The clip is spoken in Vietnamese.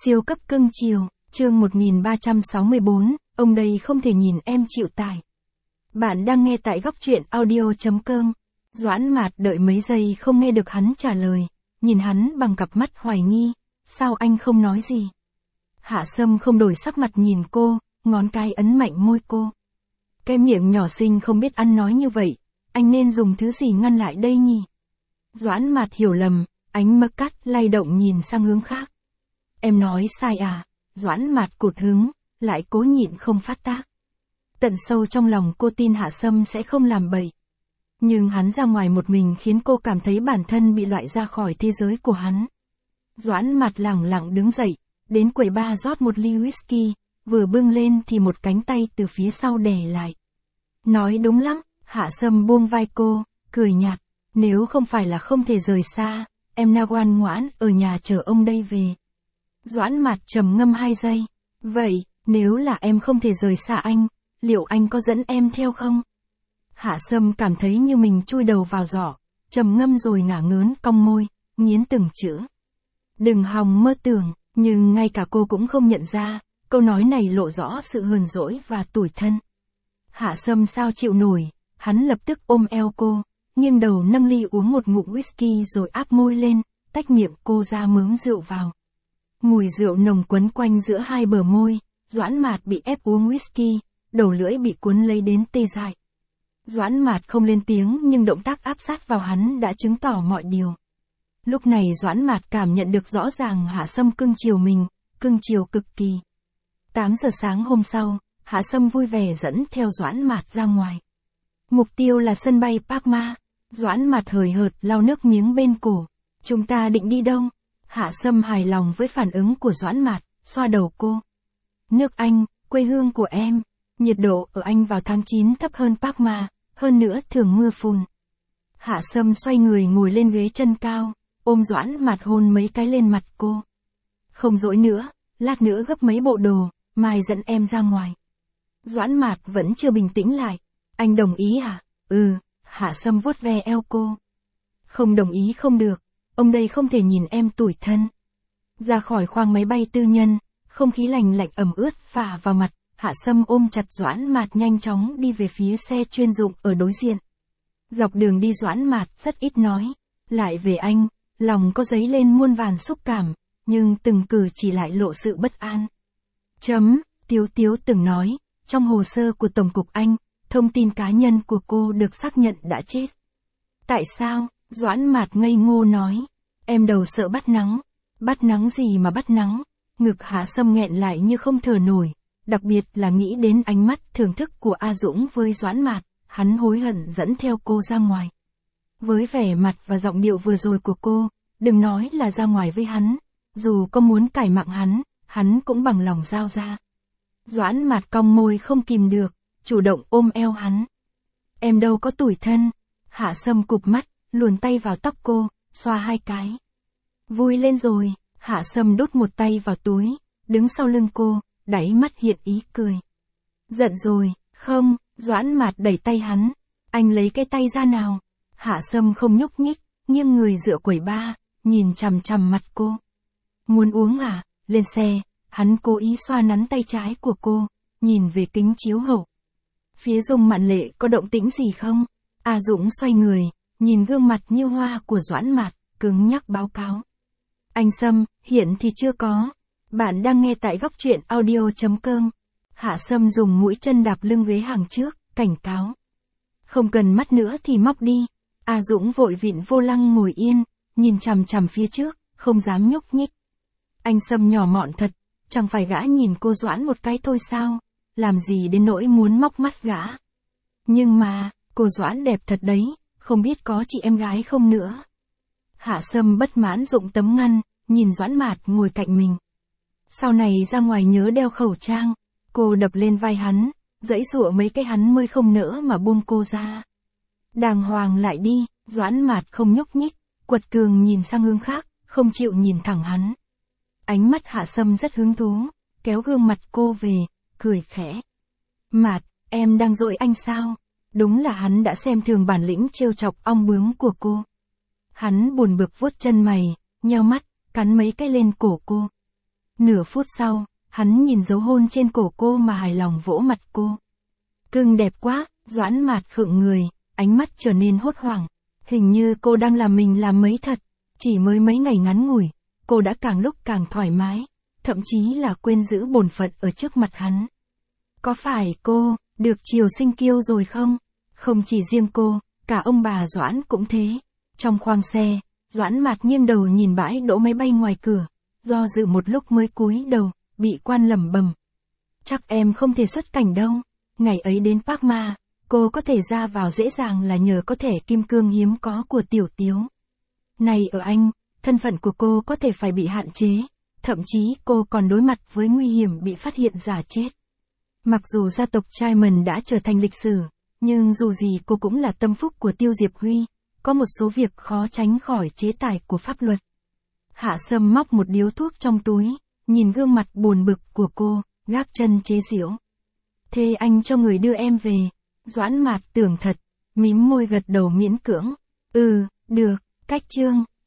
Siêu cấp cưng chiều, chương 1364, ông đây không thể nhìn em chịu tải. Bạn đang nghe tại góc truyện audio.com. Doãn Mạt đợi mấy giây không nghe được hắn trả lời, nhìn hắn bằng cặp mắt hoài nghi, sao anh không nói gì? Hạ Sâm không đổi sắc mặt nhìn cô, ngón cái ấn mạnh môi cô. Cái miệng nhỏ xinh không biết ăn nói như vậy, anh nên dùng thứ gì ngăn lại đây nhỉ? Doãn Mạt hiểu lầm, ánh mắt cắt lay động nhìn sang hướng khác. Em nói sai à? Doãn Mạt cụt hứng, lại cố nhịn không phát tác. Tận sâu trong lòng cô tin Hạ Sâm sẽ không làm bậy. Nhưng hắn ra ngoài một mình khiến cô cảm thấy bản thân bị loại ra khỏi thế giới của hắn. Doãn Mạt lẳng lặng đứng dậy, đến quầy bar rót một ly whisky, vừa bưng lên thì một cánh tay từ phía sau đè lại. Nói đúng lắm, Hạ Sâm buông vai cô, cười nhạt, nếu không phải là không thể rời xa, em na ngoan ngoãn ở nhà chờ ông đây về. Doãn Mạt trầm ngâm 2 giây, vậy, nếu là em không thể rời xa anh, liệu anh có dẫn em theo không? Hạ Sâm cảm thấy như mình chui đầu vào giỏ, trầm ngâm rồi ngả ngớn cong môi, nghiến từng chữ. Đừng hòng mơ tưởng, nhưng ngay cả cô cũng không nhận ra, câu nói này lộ rõ sự hờn dỗi và tủi thân. Hạ Sâm sao chịu nổi, hắn lập tức ôm eo cô, nghiêng đầu nâng ly uống một ngụm whisky rồi áp môi lên, tách miệng cô ra mớm rượu vào. Mùi rượu nồng quấn quanh giữa hai bờ môi, Doãn Mạt bị ép uống whisky, đầu lưỡi bị cuốn lấy đến tê dại. Doãn Mạt không lên tiếng nhưng động tác áp sát vào hắn đã chứng tỏ mọi điều. Lúc này Doãn Mạt cảm nhận được rõ ràng Hạ Sâm cưng chiều mình, cưng chiều cực kỳ. 8 giờ sáng hôm sau, Hạ Sâm vui vẻ dẫn theo Doãn Mạt ra ngoài. Mục tiêu là sân bay Park Ma. Doãn Mạt hời hợt lau nước miếng bên cổ. Chúng ta định đi đâu? Hạ Sâm hài lòng với phản ứng của Doãn Mạt, xoa đầu cô. Nước Anh, quê hương của em. Nhiệt độ ở Anh vào tháng 9 thấp hơn Park Ma, hơn nữa thường mưa phùn. Hạ Sâm xoay người ngồi lên ghế chân cao, ôm Doãn Mạt hôn mấy cái lên mặt cô. Không dỗi nữa, lát nữa gấp mấy bộ đồ, mai dẫn em ra ngoài. Doãn Mạt vẫn chưa bình tĩnh lại. Anh đồng ý à? Ừ, Hạ Sâm vuốt ve eo cô. Không đồng ý không được, ông đây không thể nhìn em tủi thân. Ra khỏi khoang máy bay tư nhân, không khí lạnh lạnh ẩm ướt phả vào mặt, Hạ Sâm ôm chặt Doãn Mạt nhanh chóng đi về phía xe chuyên dụng ở đối diện. Dọc đường đi Doãn Mạt rất ít nói, lại về anh, lòng có dấy lên muôn vàn xúc cảm, nhưng từng cử chỉ lại lộ sự bất an. Tiếu Tiếu từng nói, trong hồ sơ của Tổng cục Anh, thông tin cá nhân của cô được xác nhận đã chết. Tại sao? Doãn Mạt ngây ngô nói. Em đầu sợ bắt nắng. Bắt nắng gì mà bắt nắng? Ngực Hạ Sâm nghẹn lại như không thở nổi, đặc biệt là nghĩ đến ánh mắt thưởng thức của A Dũng với Doãn Mạt, hắn hối hận dẫn theo cô ra ngoài. Với vẻ mặt và giọng điệu vừa rồi của cô, đừng nói là ra ngoài với hắn, dù có muốn cải mạng hắn cũng bằng lòng giao ra. Doãn Mạt cong môi không kìm được, chủ động ôm eo hắn. Em đâu có tủi thân. Hạ Sâm cụp mắt, luồn tay vào tóc cô, xoa 2 cái. Vui lên rồi. Hạ Sâm đút một tay vào túi, đứng sau lưng cô, đáy mắt hiện ý cười. Giận rồi, không? Doãn Mạt đẩy tay hắn. Anh lấy cái tay ra nào. Hạ Sâm không nhúc nhích, nghiêng người dựa quầy bar, nhìn chằm chằm mặt cô. Muốn uống à? Lên xe. Hắn cố ý xoa nắn tay trái của cô, nhìn về kính chiếu hậu. Phía Dung Mạn Lệ có động tĩnh gì không? A Dũng xoay người, nhìn gương mặt như hoa của Doãn Mạt, cứng nhắc báo cáo. Anh Sâm, hiện thì chưa có. Bạn đang nghe tại góc truyện audio.com. Hạ Sâm dùng mũi chân đạp lưng ghế hàng trước, cảnh cáo. Không cần mắt nữa thì móc đi. A Dũng vội vịn vô lăng ngồi yên, nhìn chằm chằm phía trước, không dám nhúc nhích. Anh Sâm nhỏ mọn thật, chẳng phải gã nhìn cô Doãn một cái thôi sao? Làm gì đến nỗi muốn móc mắt gã. Nhưng mà, cô Doãn đẹp thật đấy, không biết có chị em gái không nữa. Hạ Sâm bất mãn dụng tấm ngăn, nhìn Doãn Mạt ngồi cạnh mình. Sau này ra ngoài nhớ đeo khẩu trang. Cô đập lên vai hắn, giãy giụa mấy cái hắn mới không nỡ mà buông cô ra. Đàng hoàng lại đi. Doãn Mạt không nhúc nhích, quật cường nhìn sang hướng khác, không chịu nhìn thẳng hắn. Ánh mắt Hạ Sâm rất hứng thú, kéo gương mặt cô về, cười khẽ. Mạt, em đang dỗi anh sao? Đúng là hắn đã xem thường bản lĩnh trêu chọc ong bướm của cô. Hắn buồn bực vuốt chân mày, nheo mắt, cắn mấy cái lên cổ cô. Nửa phút sau, hắn nhìn dấu hôn trên cổ cô mà hài lòng vỗ mặt cô. Cưng đẹp quá, Doãn Mạt khựng người, ánh mắt trở nên hốt hoảng. Hình như cô đang làm mình làm mấy thật. Chỉ mới mấy ngày ngắn ngủi, cô đã càng lúc càng thoải mái, thậm chí là quên giữ bổn phận ở trước mặt hắn. Có phải cô, được chiều sinh kiêu rồi không? Không chỉ riêng cô, cả ông bà Doãn cũng thế. Trong khoang xe, Doãn Mạt nghiêng đầu nhìn bãi đỗ máy bay ngoài cửa, do dự một lúc mới cúi đầu, bị quan lẩm bẩm. Chắc em không thể xuất cảnh đâu. Ngày ấy đến Park Ma, cô có thể ra vào dễ dàng là nhờ có thẻ kim cương hiếm có của Tiểu Tiếu. Này ở Anh, thân phận của cô có thể phải bị hạn chế, thậm chí cô còn đối mặt với nguy hiểm bị phát hiện giả chết. Mặc dù gia tộc Trimon đã trở thành lịch sử, nhưng dù gì cô cũng là tâm phúc của Tiêu Diệp Huy, có một số việc khó tránh khỏi chế tài của pháp luật. Hạ Sâm móc một điếu thuốc trong túi, nhìn gương mặt buồn bực của cô, gác chân chế giễu. Thế anh cho người đưa em về. Doãn Mạt tưởng thật, mím môi gật đầu miễn cưỡng. Ừ, được, cách chương.